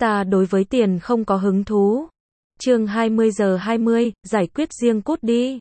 Ta đối với tiền không có hứng thú. Chương 20:20, giải quyết riêng cút đi.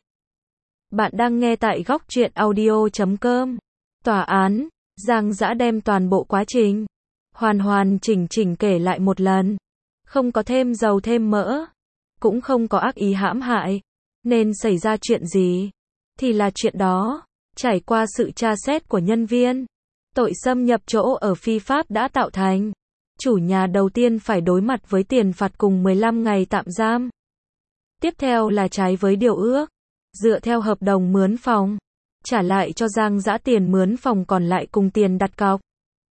Bạn đang nghe tại góc truyện audio.com. Tòa án, Giang Dã đem toàn bộ quá trình hoàn chỉnh kể lại một lần. Không có thêm dầu thêm mỡ, cũng không có ác ý hãm hại. Nên xảy ra chuyện gì thì là chuyện đó. Trải qua sự tra xét của nhân viên, tội xâm nhập chỗ ở phi pháp đã tạo thành. Chủ nhà đầu tiên phải đối mặt với tiền phạt cùng 15 ngày tạm giam. Tiếp theo là trái với điều ước. Dựa theo hợp đồng mướn phòng, trả lại cho Giang Dã tiền mướn phòng còn lại cùng tiền đặt cọc.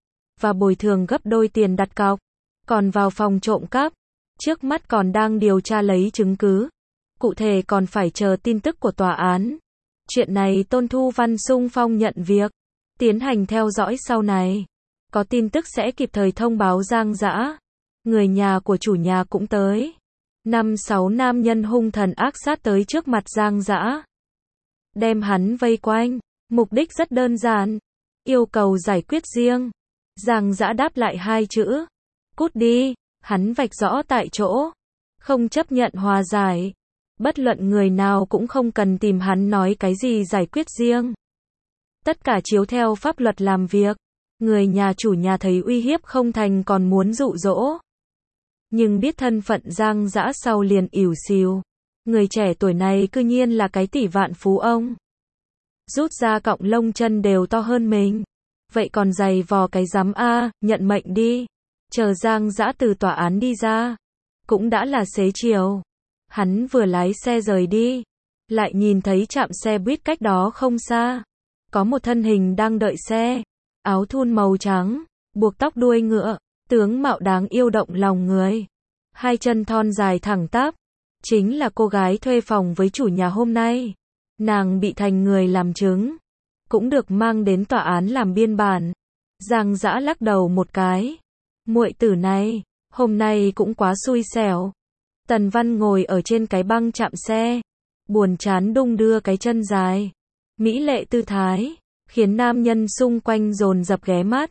Và bồi thường gấp đôi tiền đặt cọc. Còn vào phòng trộm cắp, trước mắt còn đang điều tra lấy chứng cứ. Cụ thể còn phải chờ tin tức của tòa án. Chuyện này Tôn Thu Văn xung phong nhận việc, tiến hành theo dõi sau này. Có tin tức sẽ kịp thời thông báo Giang Dã. Người nhà của chủ nhà cũng tới. 5-6 nam nhân hung thần ác sát tới trước mặt Giang Dã. Đem hắn vây quanh. Mục đích rất đơn giản. Yêu cầu giải quyết riêng. Giang Dã đáp lại 2 chữ. Cút đi. Hắn vạch rõ tại chỗ. Không chấp nhận hòa giải. Bất luận người nào cũng không cần tìm hắn nói cái gì giải quyết riêng. Tất cả chiếu theo pháp luật làm việc. Người nhà chủ nhà thấy uy hiếp không thành còn muốn dụ dỗ. Nhưng biết thân phận Giang Dã sau liền ỉu xìu. Người trẻ tuổi này cư nhiên là cái tỷ vạn phú ông. Rút ra cọng lông chân đều to hơn mình. Vậy còn giày vò cái giám a, nhận mệnh đi. Chờ Giang Dã từ tòa án đi ra. Cũng đã là xế chiều. Hắn vừa lái xe rời đi. Lại nhìn thấy trạm xe buýt cách đó không xa. Có một thân hình đang đợi xe. Áo thun màu trắng, buộc tóc đuôi ngựa, tướng mạo đáng yêu động lòng người. 2 chân thon dài thẳng tắp. Chính là cô gái thuê phòng với chủ nhà hôm nay. Nàng bị thành người làm chứng. Cũng được mang đến tòa án làm biên bản. Giang Dã lắc đầu một cái. Muội tử này, hôm nay cũng quá xui xẻo. Tần Văn ngồi ở trên cái băng chạm xe. Buồn chán đung đưa cái chân dài. Mỹ lệ tư thái. Khiến nam nhân xung quanh dồn dập ghé mắt.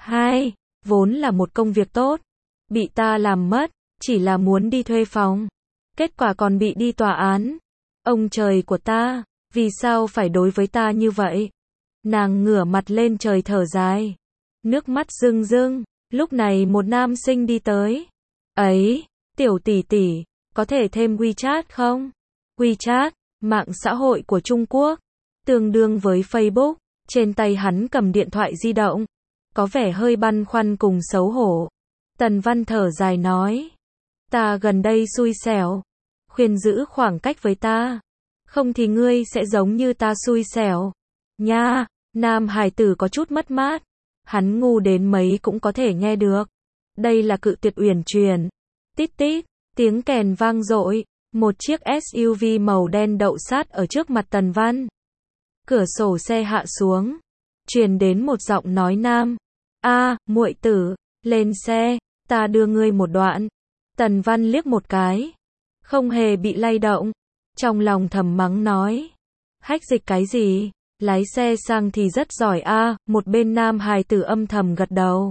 Vốn là một công việc tốt. Bị ta làm mất, chỉ là muốn đi thuê phòng. Kết quả còn bị đi tòa án. Ông trời của ta, vì sao phải đối với ta như vậy? Nàng ngửa mặt lên trời thở dài. Nước mắt rưng rưng. Lúc này một nam sinh đi tới. Ấy, tiểu tỷ tỷ, có thể thêm WeChat không? WeChat, mạng xã hội của Trung Quốc. Tương đương với Facebook. Trên tay hắn cầm điện thoại di động. Có vẻ hơi băn khoăn cùng xấu hổ. Tần Văn thở dài nói. Ta gần đây xui xẻo. Khuyên giữ khoảng cách với ta. Không thì ngươi sẽ giống như ta xui xẻo. Nha, nam hài tử có chút mất mát. Hắn ngu đến mấy cũng có thể nghe được. Đây là cự tuyệt uyển chuyển. Tít tít, tiếng kèn vang dội. Một chiếc SUV màu đen đậu sát ở trước mặt Tần Văn. Cửa sổ xe hạ xuống. Truyền đến một giọng nói nam. Muội tử, lên xe, ta đưa ngươi một đoạn. Tần Văn liếc một cái. Không hề bị lay động. Trong lòng thầm mắng nói. Hách dịch cái gì? Lái xe sang thì rất giỏi một bên nam hài tử âm thầm gật đầu.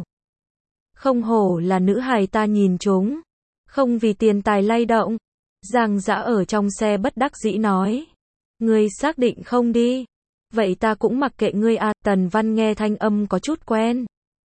Không hổ là nữ hài ta nhìn chúng. Không vì tiền tài lay động. Giang Dã ở trong xe bất đắc dĩ nói. Ngươi xác định không đi? Vậy ta cũng mặc kệ ngươi Tần Văn nghe thanh âm có chút quen.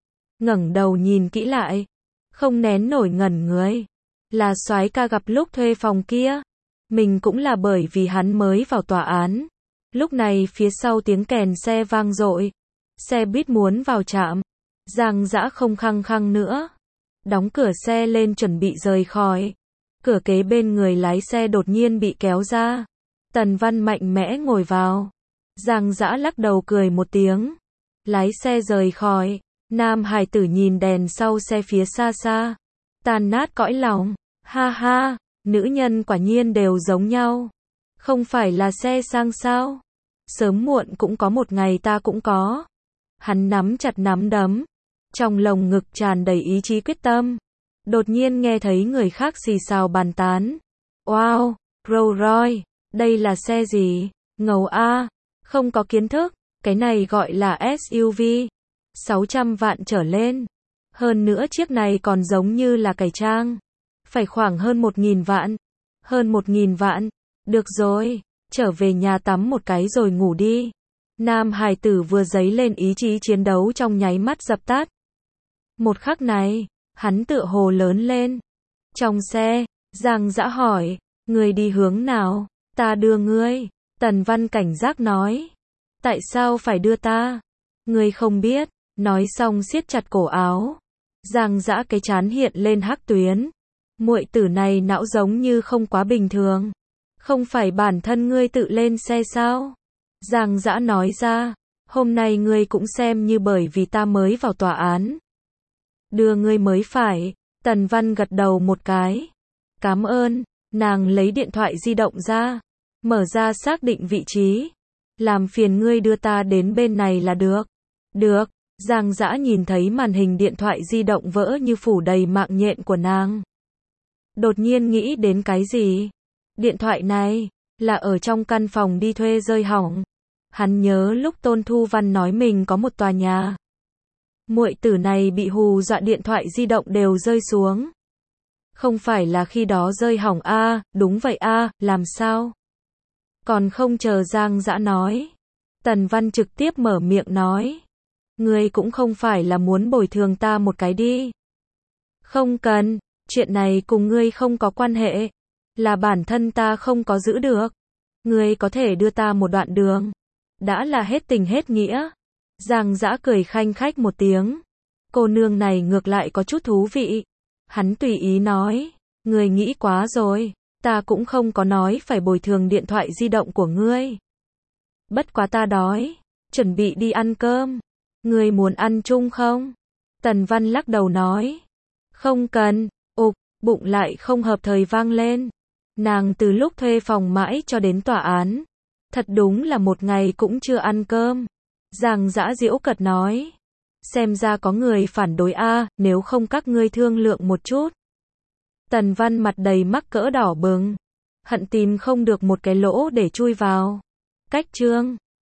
Ngẩng đầu nhìn kỹ lại. Không nén nổi ngẩn người. Là soái ca gặp lúc thuê phòng kia. Mình cũng là bởi vì hắn mới vào tòa án. Lúc này phía sau tiếng kèn xe vang dội. Xe buýt muốn vào trạm. Giang Dã không khăng khăng nữa. Đóng cửa xe lên chuẩn bị rời khỏi. Cửa kế bên người lái xe đột nhiên bị kéo ra. Tần Văn mạnh mẽ ngồi vào. Giang Dã lắc đầu cười một tiếng. Lái xe rời khỏi. Nam hài tử nhìn đèn sau xe phía xa xa. Tan nát cõi lòng. Ha ha, nữ nhân quả nhiên đều giống nhau. Không phải là xe sang sao? Sớm muộn cũng có một ngày ta cũng có. Hắn nắm chặt nắm đấm. Trong lồng ngực tràn đầy ý chí quyết tâm. Đột nhiên nghe thấy người khác xì xào bàn tán. Wow, Rolls Royce, đây là xe gì? Ngầu không có kiến thức, cái này gọi là SUV. 600 vạn trở lên. Hơn nữa chiếc này còn giống như là cải trang. Phải khoảng hơn 1.000 vạn. Hơn 1.000 vạn. Được rồi, trở về nhà tắm một cái rồi ngủ đi. Nam hài tử vừa dấy lên ý chí chiến đấu trong nháy mắt dập tắt. Một khắc này, hắn tựa hồ lớn lên. Trong xe, Giang Dã hỏi, ngươi đi hướng nào? Ta đưa ngươi. Tần Văn cảnh giác nói. Tại sao phải đưa ta? Ngươi không biết. Nói xong siết chặt cổ áo. Giang Dã cái trán hiện lên hắc tuyến. Muội tử này não giống như không quá bình thường. Không phải bản thân ngươi tự lên xe sao? Giang Dã nói ra, hôm nay ngươi cũng xem như bởi vì ta mới vào tòa án. Đưa ngươi mới phải. Tần Văn gật đầu một cái. Cảm ơn. Nàng lấy điện thoại di động ra, mở ra xác định vị trí. Làm phiền ngươi đưa ta đến bên này là được. Được. Giang Dã nhìn thấy màn hình điện thoại di động vỡ như phủ đầy mạng nhện của nàng. Đột nhiên nghĩ đến cái gì? Điện thoại này là ở trong căn phòng đi thuê rơi hỏng. Hắn nhớ lúc Tôn Thu Văn nói mình có một tòa nhà. Muội tử này bị hù dọa điện thoại di động đều rơi xuống. Không phải là khi đó rơi hỏng a, đúng vậy a, làm sao? Còn không chờ Giang Dã nói. Tần Văn trực tiếp mở miệng nói. Ngươi cũng không phải là muốn bồi thường ta một cái đi. Không cần, chuyện này cùng ngươi không có quan hệ. Là bản thân ta không có giữ được. Ngươi có thể đưa ta một đoạn đường. Đã là hết tình hết nghĩa. Giang Dã cười khanh khách một tiếng. Cô nương này ngược lại có chút thú vị. Hắn tùy ý nói. Ngươi nghĩ quá rồi. Ta cũng không có nói phải bồi thường điện thoại di động của ngươi. Bất quá ta đói. Chuẩn bị đi ăn cơm. Ngươi muốn ăn chung không? Tần Văn lắc đầu nói. Không cần. Ục, bụng lại không hợp thời vang lên. Nàng từ lúc thuê phòng mãi cho đến tòa án. Thật đúng là một ngày cũng chưa ăn cơm. Giang Dã giễu cợt nói. Xem ra có người phản đối a, nếu không các ngươi thương lượng một chút. Tần Văn mặt đầy mắc cỡ đỏ bừng. Hận tìm không được một cái lỗ để chui vào. Cách chương